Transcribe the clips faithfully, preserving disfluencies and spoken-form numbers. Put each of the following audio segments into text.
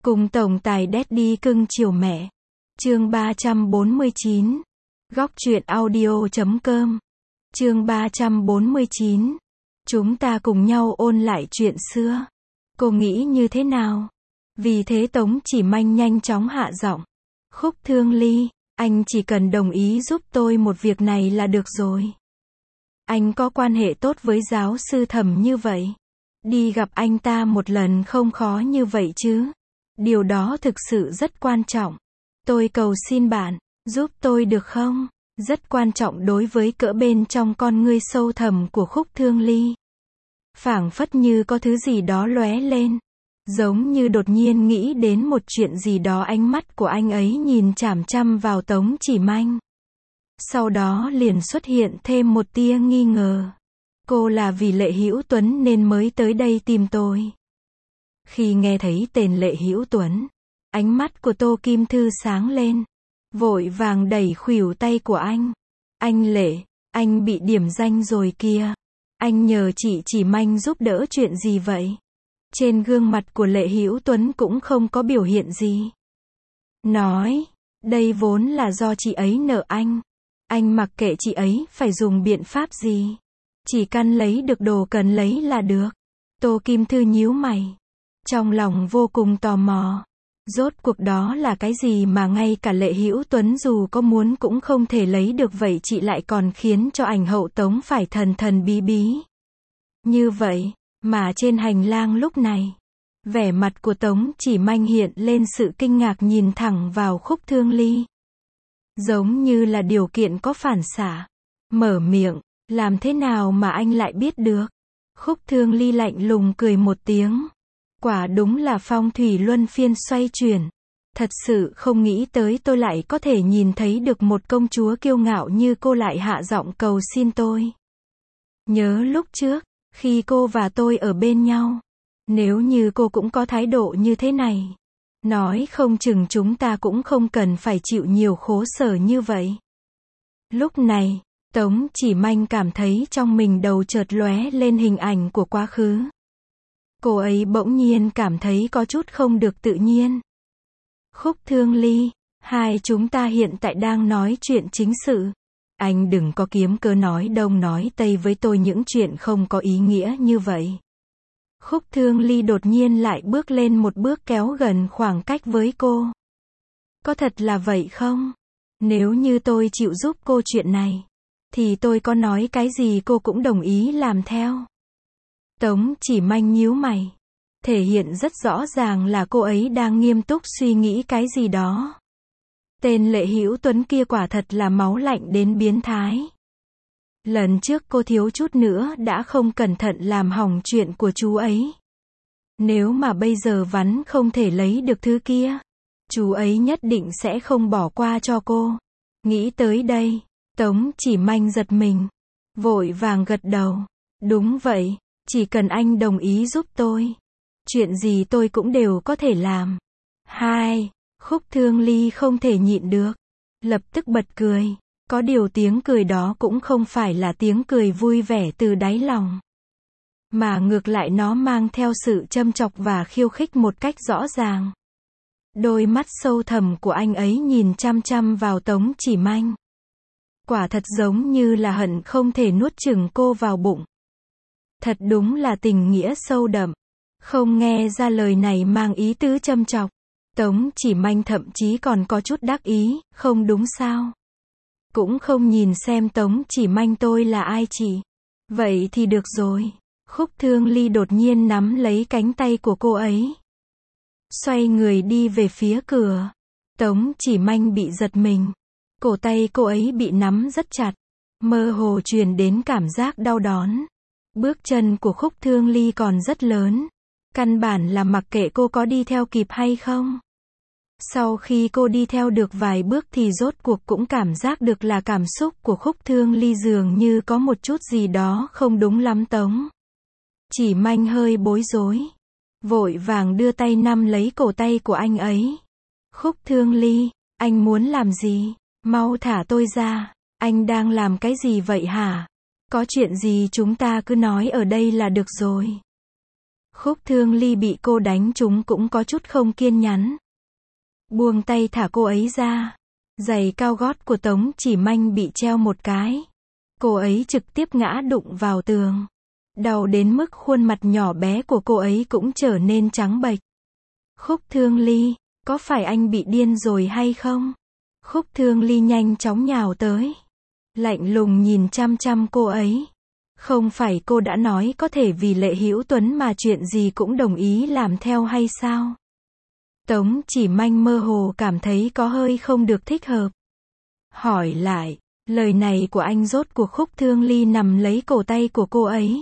Cùng tổng tài Daddy cưng chiều mẹ. Chương ba trăm bốn mươi chín. Góc truyện audio chấm com. Chương ba trăm bốn mươi chín. Chúng ta cùng nhau ôn lại chuyện xưa. Cô nghĩ như thế nào? Vì thế Tống Chỉ Manh nhanh chóng hạ giọng. Khúc Thương Ly, anh chỉ cần đồng ý giúp tôi một việc này là được rồi. Anh có quan hệ tốt với giáo sư Thẩm như vậy. Đi gặp anh ta một lần không khó như vậy chứ. Điều đó thực sự rất quan trọng. Tôi cầu xin bạn, giúp tôi được không? Rất quan trọng đối với cỡ bên trong con ngươi sâu thẳm của Khúc Thương Ly. Phảng phất như có thứ gì đó lóe lên. Giống như đột nhiên nghĩ đến một chuyện gì đó, ánh mắt của anh ấy nhìn chằm chằm vào Tống Chỉ Manh. Sau đó liền xuất hiện thêm một tia nghi ngờ. Cô là vì Lệ Hữu Tuấn nên mới tới đây tìm tôi. Khi nghe thấy tên Lệ Hữu Tuấn, ánh mắt của Tô Kim Thư sáng lên. Vội vàng đẩy khuỷu tay của anh. Anh Lệ, anh bị điểm danh rồi kìa. Anh nhờ chị Chỉ Manh giúp đỡ chuyện gì vậy? Trên gương mặt của Lệ Hữu Tuấn cũng không có biểu hiện gì. Nói, đây vốn là do chị ấy nợ anh. Anh mặc kệ chị ấy phải dùng biện pháp gì. Chỉ cần lấy được đồ cần lấy là được. Tô Kim Thư nhíu mày. Trong lòng vô cùng tò mò. Rốt cuộc đó là cái gì mà ngay cả Lệ Hữu Tuấn dù có muốn cũng không thể lấy được, vậy chị lại còn khiến cho ảnh hậu Tống phải thần thần bí bí. Như vậy, mà trên hành lang lúc này, vẻ mặt của Tống Chỉ Manh hiện lên sự kinh ngạc, nhìn thẳng vào Khúc Thương Ly. Giống như là điều kiện có phản xạ. Mở miệng, làm thế nào mà anh lại biết được? Khúc Thương Ly lạnh lùng cười một tiếng. Quả đúng là phong thủy luân phiên xoay chuyển. Thật sự không nghĩ tới tôi lại có thể nhìn thấy được một công chúa kiêu ngạo như cô lại hạ giọng cầu xin tôi. Nhớ lúc trước, khi cô và tôi ở bên nhau, nếu như cô cũng có thái độ như thế này, nói không chừng chúng ta cũng không cần phải chịu nhiều khổ sở như vậy. Lúc này, Tống Chỉ Manh cảm thấy trong mình đầu chợt lóe lên hình ảnh của quá khứ. Cô ấy bỗng nhiên cảm thấy có chút không được tự nhiên. Khúc Thương Ly, hai chúng ta hiện tại đang nói chuyện chính sự. Anh đừng có kiếm cớ nói đông nói tây với tôi những chuyện không có ý nghĩa như vậy. Khúc Thương Ly đột nhiên lại bước lên một bước, kéo gần khoảng cách với cô. Có thật là vậy không? Nếu như tôi chịu giúp cô chuyện này, thì tôi có nói cái gì cô cũng đồng ý làm theo. Tống Chỉ Manh nhíu mày. Thể hiện rất rõ ràng là cô ấy đang nghiêm túc suy nghĩ cái gì đó. Tên Lệ Hữu Tuấn kia quả thật là máu lạnh đến biến thái. Lần trước cô thiếu chút nữa đã không cẩn thận làm hỏng chuyện của chú ấy. Nếu mà bây giờ vắn không thể lấy được thứ kia, chú ấy nhất định sẽ không bỏ qua cho cô. Nghĩ tới đây, Tống Chỉ Manh giật mình. Vội vàng gật đầu. Đúng vậy, chỉ cần anh đồng ý giúp tôi, chuyện gì tôi cũng đều có thể làm. Hai, Khúc Thương Ly không thể nhịn được. Lập tức bật cười. Có điều tiếng cười đó cũng không phải là tiếng cười vui vẻ từ đáy lòng. Mà ngược lại nó mang theo sự châm chọc và khiêu khích một cách rõ ràng. Đôi mắt sâu thẳm của anh ấy nhìn chăm chăm vào Tống Chỉ Manh. Quả thật giống như là hận không thể nuốt chửng cô vào bụng. Thật đúng là tình nghĩa sâu đậm. Không nghe ra lời này mang ý tứ châm chọc. Tống Chỉ Manh thậm chí còn có chút đắc ý, không đúng sao? Cũng không nhìn xem Tống Chỉ Manh tôi là ai chị. Vậy thì được rồi. Khúc Thương Ly đột nhiên nắm lấy cánh tay của cô ấy. Xoay người đi về phía cửa. Tống Chỉ Manh bị giật mình. Cổ tay cô ấy bị nắm rất chặt. Mơ hồ truyền đến cảm giác đau đớn. Bước chân của Khúc Thương Ly còn rất lớn. Căn bản là mặc kệ cô có đi theo kịp hay không. Sau khi cô đi theo được vài bước thì rốt cuộc cũng cảm giác được là cảm xúc của Khúc Thương Ly dường như có một chút gì đó không đúng lắm. Tống Chỉ Manh hơi bối rối. Vội vàng đưa tay nắm lấy cổ tay của anh ấy. Khúc Thương Ly, anh muốn làm gì? Mau thả tôi ra. Anh đang làm cái gì vậy hả? Có chuyện gì chúng ta cứ nói ở đây là được rồi. Khúc Thương Ly bị cô đánh trúng cũng có chút không kiên nhẫn. Buông tay thả cô ấy ra. Giày cao gót của Tống Chỉ Manh bị treo một cái. Cô ấy trực tiếp ngã đụng vào tường. Đau đến mức khuôn mặt nhỏ bé của cô ấy cũng trở nên trắng bệch. Khúc Thương Ly, có phải anh bị điên rồi hay không? Khúc Thương Ly nhanh chóng nhào tới. Lạnh lùng nhìn chăm chăm cô ấy. Không phải cô đã nói có thể vì Lệ Hữu Tuấn mà chuyện gì cũng đồng ý làm theo hay sao? Tống Chỉ Manh mơ hồ cảm thấy có hơi không được thích hợp. Hỏi lại, lời này của anh rốt cuộc? Khúc Thương Ly nằm lấy cổ tay của cô ấy.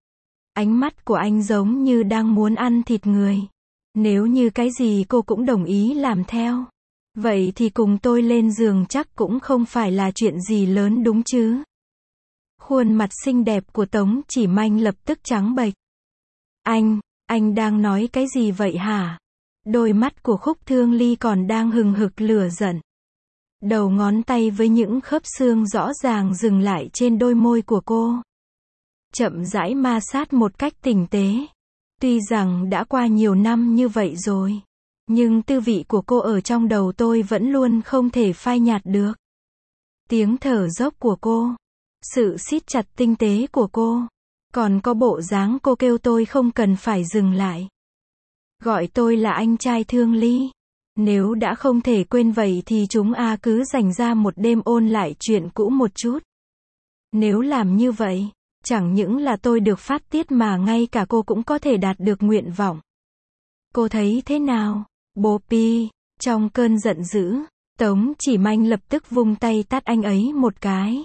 Ánh mắt của anh giống như đang muốn ăn thịt người. Nếu như cái gì cô cũng đồng ý làm theo, vậy thì cùng tôi lên giường chắc cũng không phải là chuyện gì lớn đúng chứ? Khuôn mặt xinh đẹp của Tống Chỉ Manh lập tức trắng bệch. Anh, anh đang nói cái gì vậy hả? Đôi mắt của Khúc Thương Ly còn đang hừng hực lửa giận. Đầu ngón tay với những khớp xương rõ ràng dừng lại trên đôi môi của cô. Chậm rãi ma sát một cách tinh tế. Tuy rằng đã qua nhiều năm như vậy rồi, nhưng tư vị của cô ở trong đầu tôi vẫn luôn không thể phai nhạt được. Tiếng thở dốc của cô, sự siết chặt tinh tế của cô, còn có bộ dáng cô kêu tôi không cần phải dừng lại. Gọi tôi là anh trai Thương Ly. Nếu đã không thể quên vậy thì chúng a cứ dành ra một đêm ôn lại chuyện cũ một chút. Nếu làm như vậy, chẳng những là tôi được phát tiết mà ngay cả cô cũng có thể đạt được nguyện vọng. Cô thấy thế nào, bố Pi? Trong cơn giận dữ, Tống Chỉ Manh lập tức vung tay tát anh ấy một cái.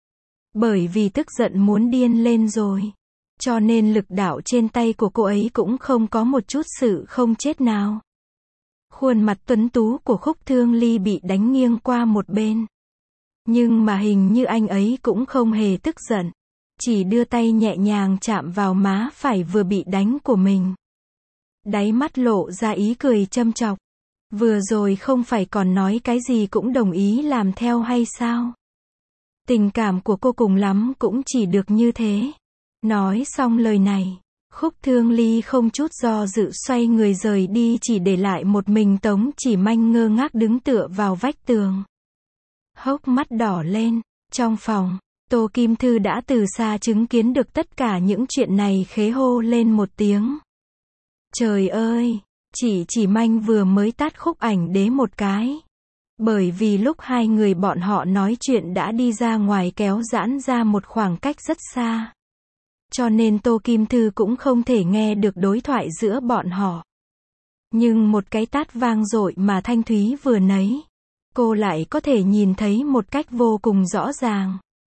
Bởi vì tức giận muốn điên lên rồi, cho nên lực đạo trên tay của cô ấy cũng không có một chút sự không chết nào. Khuôn mặt tuấn tú của Khúc Thương Ly bị đánh nghiêng qua một bên. Nhưng mà hình như anh ấy cũng không hề tức giận. Chỉ đưa tay nhẹ nhàng chạm vào má phải vừa bị đánh của mình. Đáy mắt lộ ra ý cười châm chọc. Vừa rồi không phải còn nói cái gì cũng đồng ý làm theo hay sao? Tình cảm của cô cùng lắm cũng chỉ được như thế. Nói xong lời này, Khúc Thương Ly không chút do dự xoay người rời đi, chỉ để lại một mình Tống Chỉ Manh ngơ ngác đứng tựa vào vách tường. Hốc mắt đỏ lên. Trong phòng, Tô Kim Thư đã từ xa chứng kiến được tất cả những chuyện này, khế hô lên một tiếng. Trời ơi, chị Chỉ Manh vừa mới tát Khúc Ảnh Đế một cái. Bởi vì lúc hai người bọn họ nói chuyện đã đi ra ngoài kéo giãn ra một khoảng cách rất xa. Cho nên Tô Kim Thư cũng không thể nghe được đối thoại giữa bọn họ. Nhưng một cái tát vang dội mà thanh thúy vừa nấy, cô lại có thể nhìn thấy một cách vô cùng rõ ràng.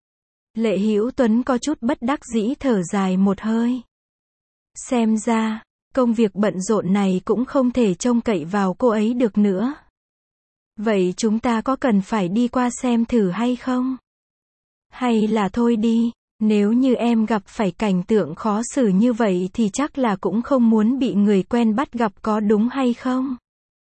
Lệ Hữu Tuấn có chút bất đắc dĩ thở dài một hơi. Xem ra, công việc bận rộn này cũng không thể trông cậy vào cô ấy được nữa. Vậy chúng ta có cần phải đi qua xem thử hay không? Hay là thôi đi, nếu như em gặp phải cảnh tượng khó xử như vậy thì chắc là cũng không muốn bị người quen bắt gặp, có đúng hay không?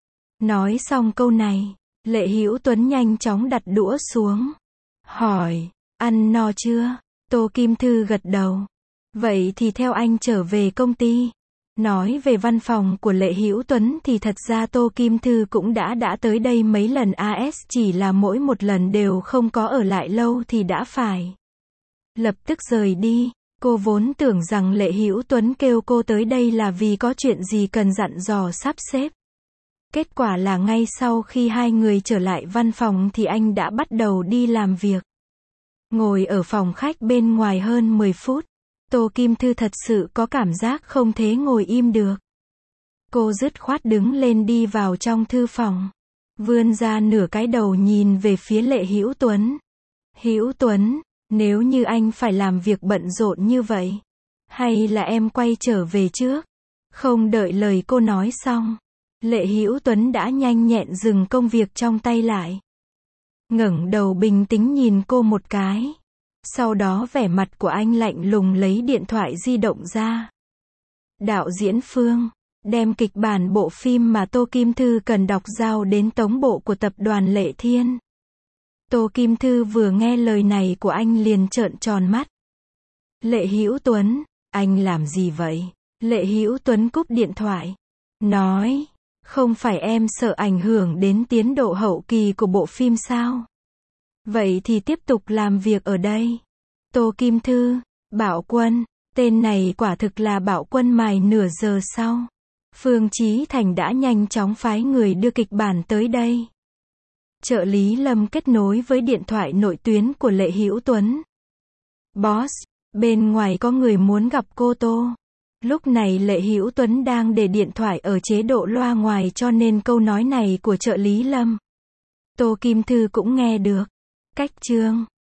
Nói xong câu này, Lệ Hữu Tuấn nhanh chóng đặt đũa xuống. Hỏi, ăn no chưa? Tô Kim Thư gật đầu. Vậy thì theo anh trở về công ty. Nói về văn phòng của Lệ Hữu Tuấn thì thật ra Tô Kim Thư cũng đã đã tới đây mấy lần a ét, chỉ là mỗi một lần đều không có ở lại lâu thì đã phải lập tức rời đi. Cô vốn tưởng rằng Lệ Hữu Tuấn kêu cô tới đây là vì có chuyện gì cần dặn dò sắp xếp. Kết quả là ngay sau khi hai người trở lại văn phòng thì anh đã bắt đầu đi làm việc. Ngồi ở phòng khách bên ngoài hơn mười phút, Tô Kim Thư thật sự có cảm giác không thể ngồi im được. Cô dứt khoát đứng lên đi vào trong thư phòng, vươn ra nửa cái đầu nhìn về phía Lệ Hữu Tuấn. Hữu Tuấn, nếu như anh phải làm việc bận rộn như vậy, hay là em quay trở về trước? Không đợi lời cô nói xong, Lệ Hữu Tuấn đã nhanh nhẹn dừng công việc trong tay lại. Ngẩng đầu bình tĩnh nhìn cô một cái. Sau đó vẻ mặt của anh lạnh lùng lấy điện thoại di động ra. Đạo diễn Phương, đem kịch bản bộ phim mà Tô Kim Thư cần đọc giao đến tống bộ của tập đoàn Lệ Thiên. Tô Kim Thư vừa nghe lời này của anh liền trợn tròn mắt. Lệ Hữu Tuấn, anh làm gì vậy? Lệ Hữu Tuấn cúp điện thoại. Nói, không phải em sợ ảnh hưởng đến tiến độ hậu kỳ của bộ phim sao? Vậy thì tiếp tục làm việc ở đây. Tô Kim Thư, Bảo Quân, tên này quả thực là Bảo Quân mài nửa giờ sau. Phương Chí Thành đã nhanh chóng phái người đưa kịch bản tới đây. Trợ lý Lâm kết nối với điện thoại nội tuyến của Lệ Hữu Tuấn. Boss, bên ngoài có người muốn gặp cô Tô. Lúc này Lệ Hữu Tuấn đang để điện thoại ở chế độ loa ngoài cho nên câu nói này của trợ lý Lâm, Tô Kim Thư cũng nghe được. Cách chương